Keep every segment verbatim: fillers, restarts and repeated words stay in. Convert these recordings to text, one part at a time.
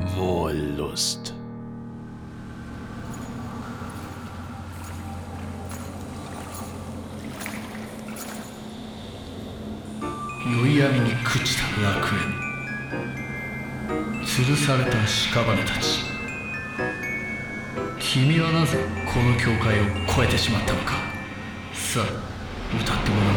Wollust. 宵闇に朽ちた楽園、吊るされた屍たち。君はなぜこの境界を越えてしまったのか。さあ、歌ってもらおう。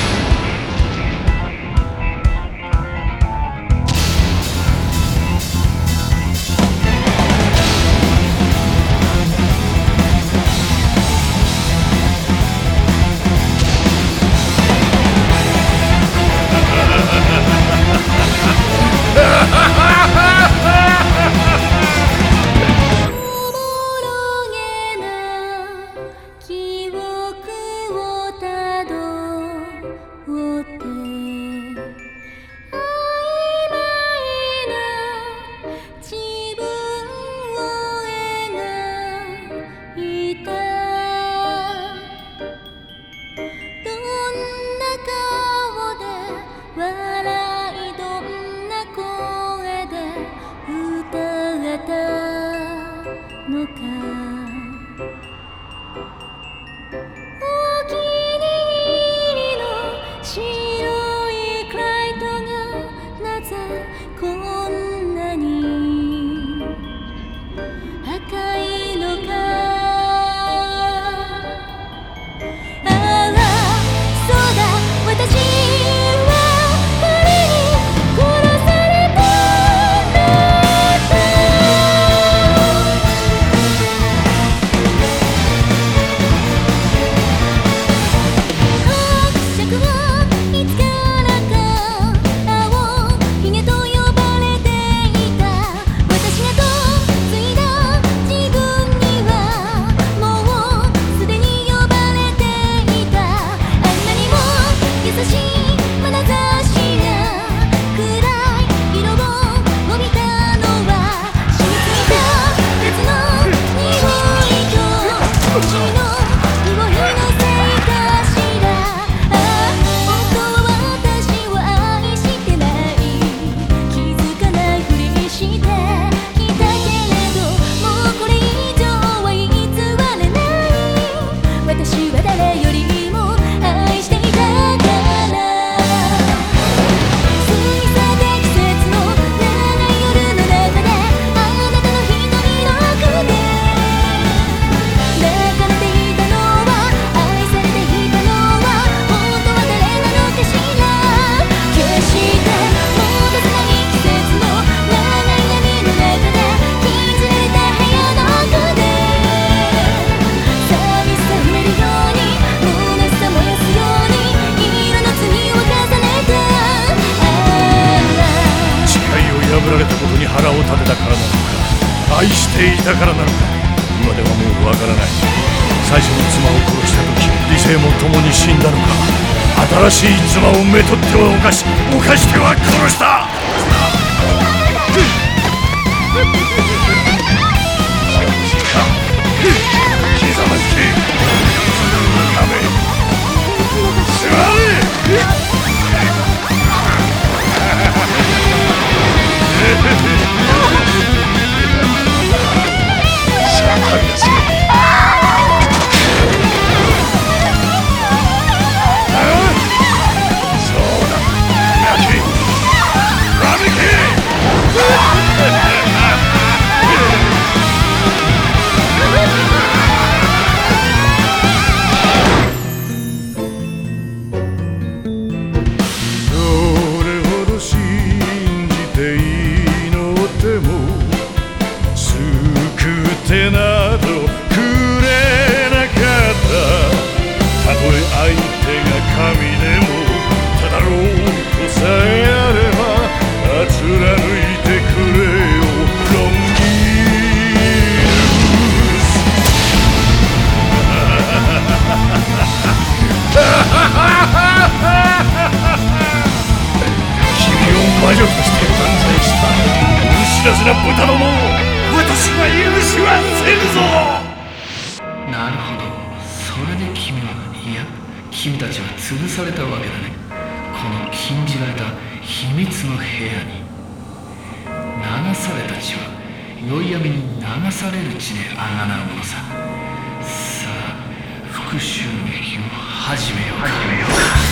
腹を立てたからなのか、愛していたからなのか、今ではもうわからない。最初の妻を殺した時、理性も共に死んだのか、新しい妻をめとっては犯し、犯しては殺した。貴様にて亀座れ。魔女として断罪した見知らずな豚どもを私は許しはせぬぞ。なるほど、それで君は、いや君たちは潰されたわけだね。この禁じられた秘密の部屋に。流された血は宵闇に流される血であがなうものさ。さあ復讐劇を始めようか。始めようか。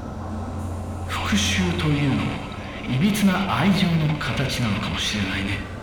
復讐というのもいびつな愛情の形なのかもしれないね。